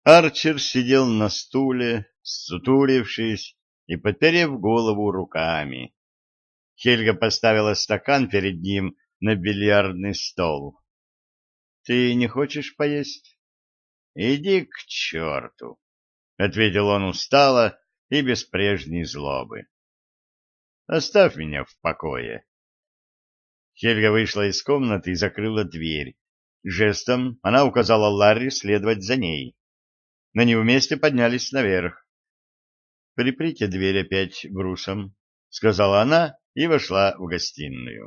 Арчер сидел на стуле, ссутулившись и подперев голову руками. Хельга поставила стакан перед ним на бильярдный стол. — Ты не хочешь поесть? — Иди к черту! — ответил он устало и без прежней злобы. — Оставь меня в покое. Хельга вышла из комнаты и закрыла дверь. Жестом она указала Ларри следовать за ней. Они вместе поднялись наверх. — Приприте дверь опять брусом, — сказала она и вошла в гостиную.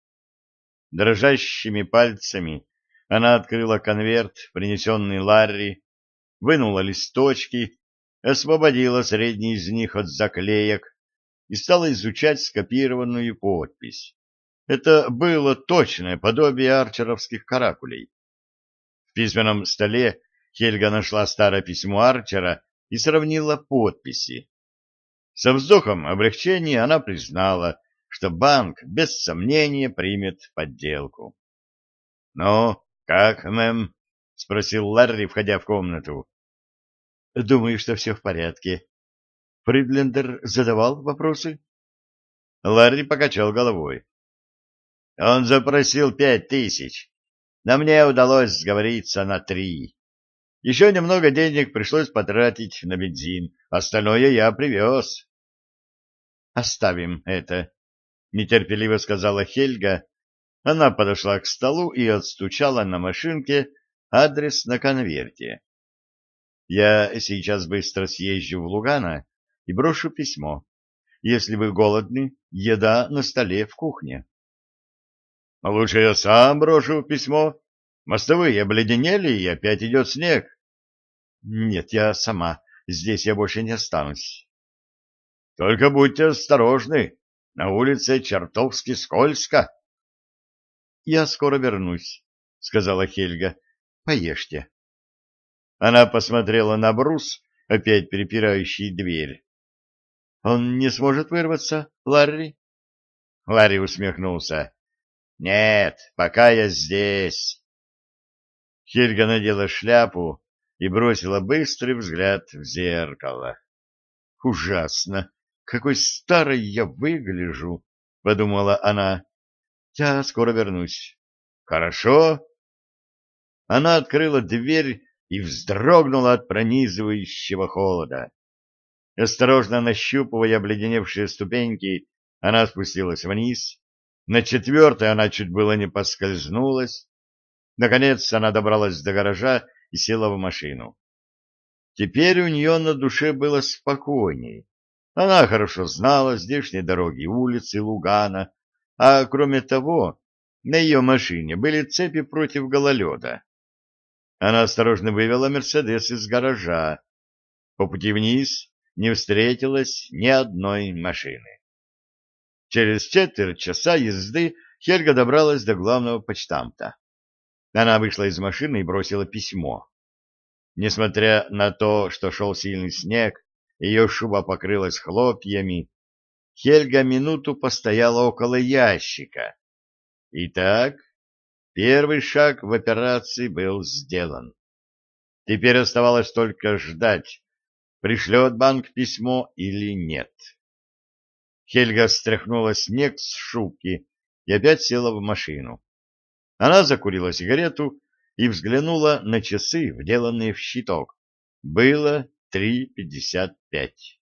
Дрожащими пальцами она открыла конверт, принесенный Ларри, вынула листочки, освободила средний из них от заклеек и стала изучать скопированную подпись. Это было точное подобие арчеровских каракулей. В письменном столе Хельга нашла старое письмо Арчера и сравнила подписи. Со вздохом облегчения она признала, что банк без сомнения примет подделку. — Ну, как, мэм? — спросил Ларри, входя в комнату. — Думаю, что все в порядке. Фридлендер задавал вопросы? Ларри покачал головой. — Он запросил 5000, но мне удалось сговориться на 3. Еще немного денег пришлось потратить на бензин, остальное я привез. — Оставим это, — нетерпеливо сказала Хельга. Она подошла к столу и отстучала на машинке адрес на конверте. — Я сейчас быстро съезжу в Лугано и брошу письмо. Если вы голодны, еда на столе в кухне. — Лучше я сам брошу письмо. Мостовые обледенели, и опять идет снег. — Нет, я сама. Здесь я больше не останусь. — Только будьте осторожны. На улице чертовски скользко. — Я скоро вернусь, — сказала Хельга. — Поешьте. Она посмотрела на брус, опять перепирающий дверь. — Он не сможет вырваться, Ларри? Ларри усмехнулся. — Нет, пока я здесь. Хельга надела шляпу и бросила быстрый взгляд в зеркало. — Ужасно! Какой старой я выгляжу! — подумала она. — Я скоро вернусь. — Хорошо. Она открыла дверь и вздрогнула от пронизывающего холода. Осторожно нащупывая обледеневшие ступеньки, она спустилась вниз. На 4-й она чуть было не поскользнулась. Наконец она добралась до гаража и села в машину. Теперь у нее на душе было спокойней. Она хорошо знала здешние дороги и улицы Лугана, а кроме того, на ее машине были цепи против гололеда. Она осторожно вывела «Мерседес» из гаража. По пути вниз не встретилось ни одной машины. Через 4 часа езды Хельга добралась до главного почтамта. Она вышла из машины и бросила письмо. Несмотря на то, что шел сильный снег, ее шуба покрылась хлопьями, Хельга минуту постояла около ящика. Итак, первый шаг в операции был сделан. Теперь оставалось только ждать, пришлет банк письмо или нет. Хельга стряхнула снег с шубки и опять села в машину. Она закурила сигарету и взглянула на часы, вделанные в щиток. Было 3:55.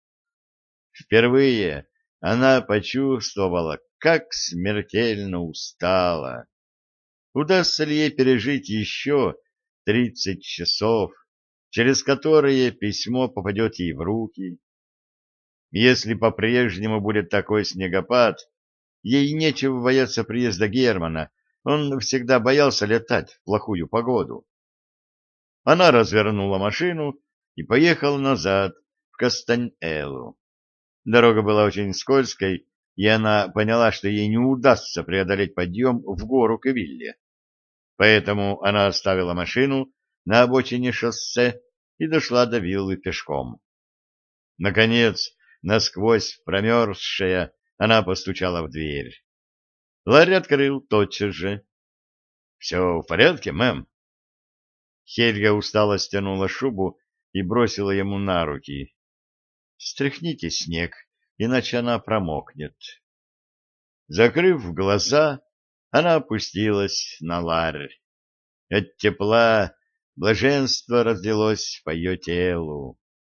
Впервые она почувствовала, как смертельно устала. Удастся ли ей пережить еще 30 часов, через которые письмо попадет ей в руки? Если по-прежнему будет такой снегопад, ей нечего бояться приезда Германа, он всегда боялся летать в плохую погоду. Она развернула машину и поехала назад в Кастаньэлу. Дорога была очень скользкой, и она поняла, что ей не удастся преодолеть подъем в гору к Вилле. Поэтому она оставила машину на обочине шоссе и дошла до виллы пешком. Наконец, насквозь промерзшая, она постучала в дверь. Ларри открыл тотчас же. — Все в порядке, мэм? Хельга устало стянула шубу и бросила ему на руки. «Стряхните снег, иначе она промокнет». Закрыв глаза, она опустилась на Ларри. От тепла блаженство разлилось по ее телу.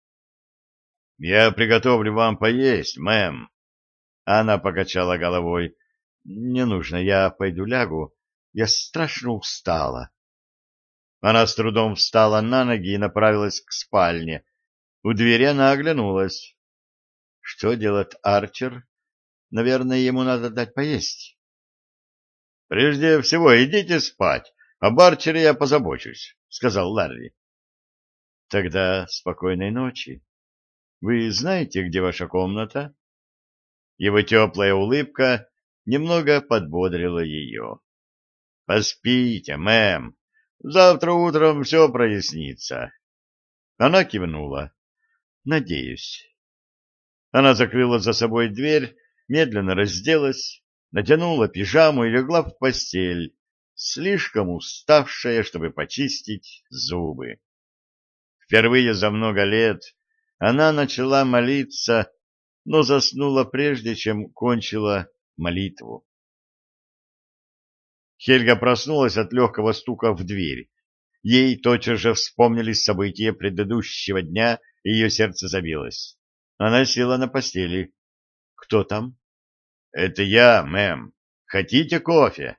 «Я приготовлю вам поесть, мэм». Она покачала головой. «Не нужно, я пойду лягу. Я страшно устала». Она с трудом встала на ноги и направилась к спальне. У двери она оглянулась. Что делает Арчер? Наверное, ему надо дать поесть. «Прежде всего, идите спать. Об Арчере я позабочусь», — сказал Ларри. «Тогда спокойной ночи. Вы знаете, где ваша комната?» Его теплая улыбка немного подбодрила ее. «Поспите, мэм. Завтра утром все прояснится». Она кивнула. «Надеюсь». Она закрыла за собой дверь, медленно разделась, натянула пижаму и легла в постель, слишком уставшая, чтобы почистить зубы. Впервые за много лет она начала молиться, но заснула прежде, чем кончила молитву. Хельга проснулась от легкого стука в дверь. Ей тотчас же вспомнились события предыдущего дня, и ее сердце забилось. Она села на постели. «Кто там?» «Это я, мэм. Хотите кофе?»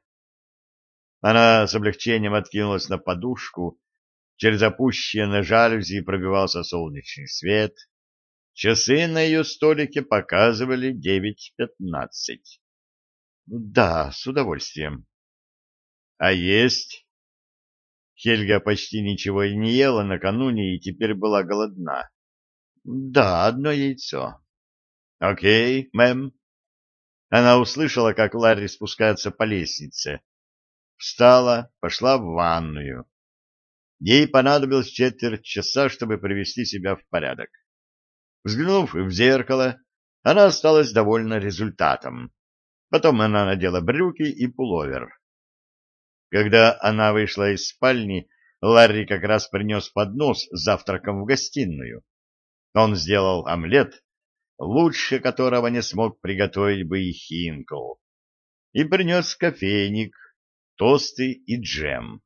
Она с облегчением откинулась на подушку. Через опущенные жалюзи пробивался солнечный свет. Часы на ее столике показывали 9:15. «Да, с удовольствием». «А есть?» Хельга почти ничего и не ела накануне и теперь была голодна. «Да, одно яйцо». «Окей, мэм». Она услышала, как Ларри спускается по лестнице. Встала, пошла в ванную. Ей понадобилось 1/4 часа, чтобы привести себя в порядок. Взглянув в зеркало, она осталась довольна результатом. Потом она надела брюки и пуловер. Когда она вышла из спальни, Ларри как раз принес поднос с завтраком в гостиную. Он сделал омлет, лучше которого не смог приготовить бы и Хинкл, и принес кофейник, тосты и джем.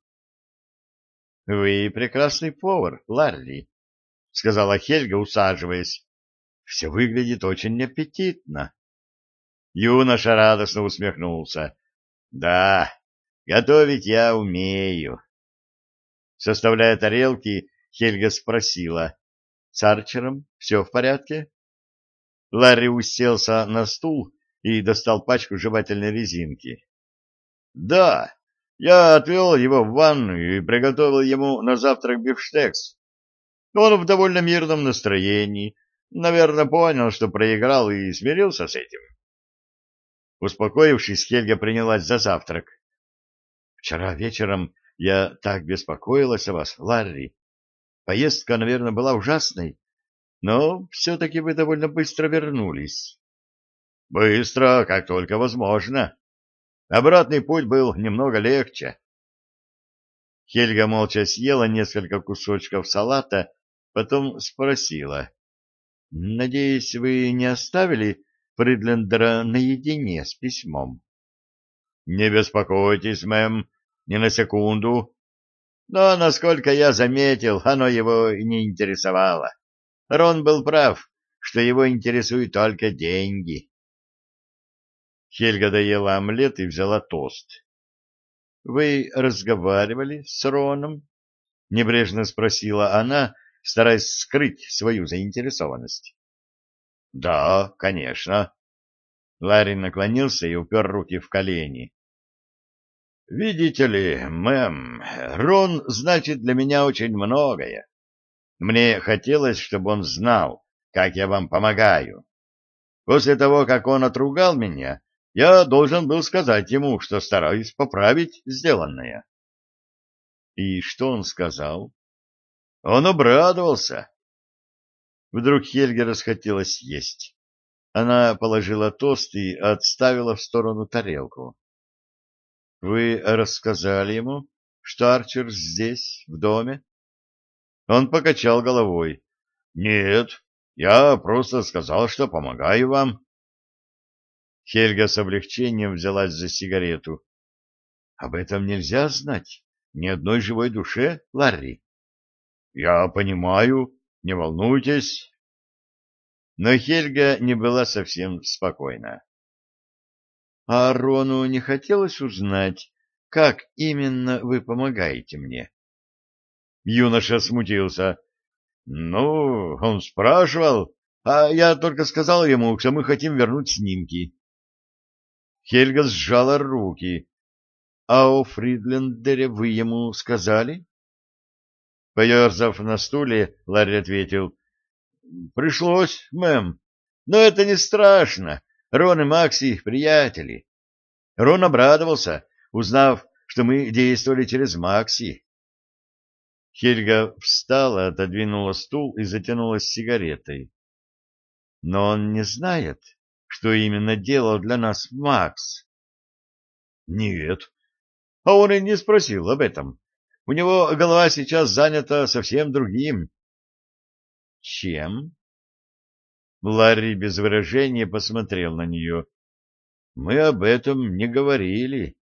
— Вы прекрасный повар, Ларри, — сказала Хельга, усаживаясь. — Все выглядит очень аппетитно. Юноша радостно усмехнулся. — Да, готовить я умею. Составляя тарелки, Хельга спросила: «С Арчером все в порядке?» Ларри уселся на стул и достал пачку жевательной резинки. «Да, я отвел его в ванную и приготовил ему на завтрак бифштекс. Он в довольно мирном настроении, наверное, понял, что проиграл и смирился с этим». Успокоившись, Хельга принялась за завтрак. «Вчера вечером я так беспокоилась о вас, Ларри. Поездка, наверное, была ужасной, но все-таки вы довольно быстро вернулись». «Быстро, как только возможно. Обратный путь был немного легче». Хельга молча съела несколько кусочков салата, потом спросила: «Надеюсь, вы не оставили Фридлендера наедине с письмом?» «Не беспокойтесь, мэм, ни на секунду. Но, насколько я заметил, оно его не интересовало. Рон был прав, что его интересуют только деньги». Хельга доела омлет и взяла тост. «Вы разговаривали с Роном?» — небрежно спросила она, стараясь скрыть свою заинтересованность. «Да, конечно». Ларри наклонился и упер руки в колени. «Видите ли, мэм, Рон значит для меня очень многое. Мне хотелось, чтобы он знал, как я вам помогаю. После того, как он отругал меня, я должен был сказать ему, что стараюсь поправить сделанное». «И что он сказал?» «Он обрадовался». Вдруг Хельге расхотелось есть. Она положила тост и отставила в сторону тарелку. — Вы рассказали ему, что Арчер здесь, в доме? Он покачал головой. Нет, я просто сказал, что помогаю вам. Хельга с облегчением взялась за сигарету. Об этом нельзя знать ни одной живой душе, Ларри. Я понимаю, не волнуйтесь. Но Хельга не была совсем спокойна. А Рону не хотелось узнать, как именно вы помогаете мне? Юноша смутился. Ну, он спрашивал, а я только сказал ему, что мы хотим вернуть снимки. Хельга сжала руки. А о Фридлендере вы ему сказали? Поерзав на стуле, Ларри ответил. Пришлось, мэм. Но это не страшно. Рон и Макси — приятели. Рон обрадовался, узнав, что мы действовали через Макси. Хельга встала, отодвинула стул и затянулась сигаретой. Но он не знает, что именно делал для нас Макс. Нет, а он и не спросил об этом. У него голова сейчас занята совсем другим. Чем? Ларри без выражения посмотрел на нее. Мы об этом не говорили.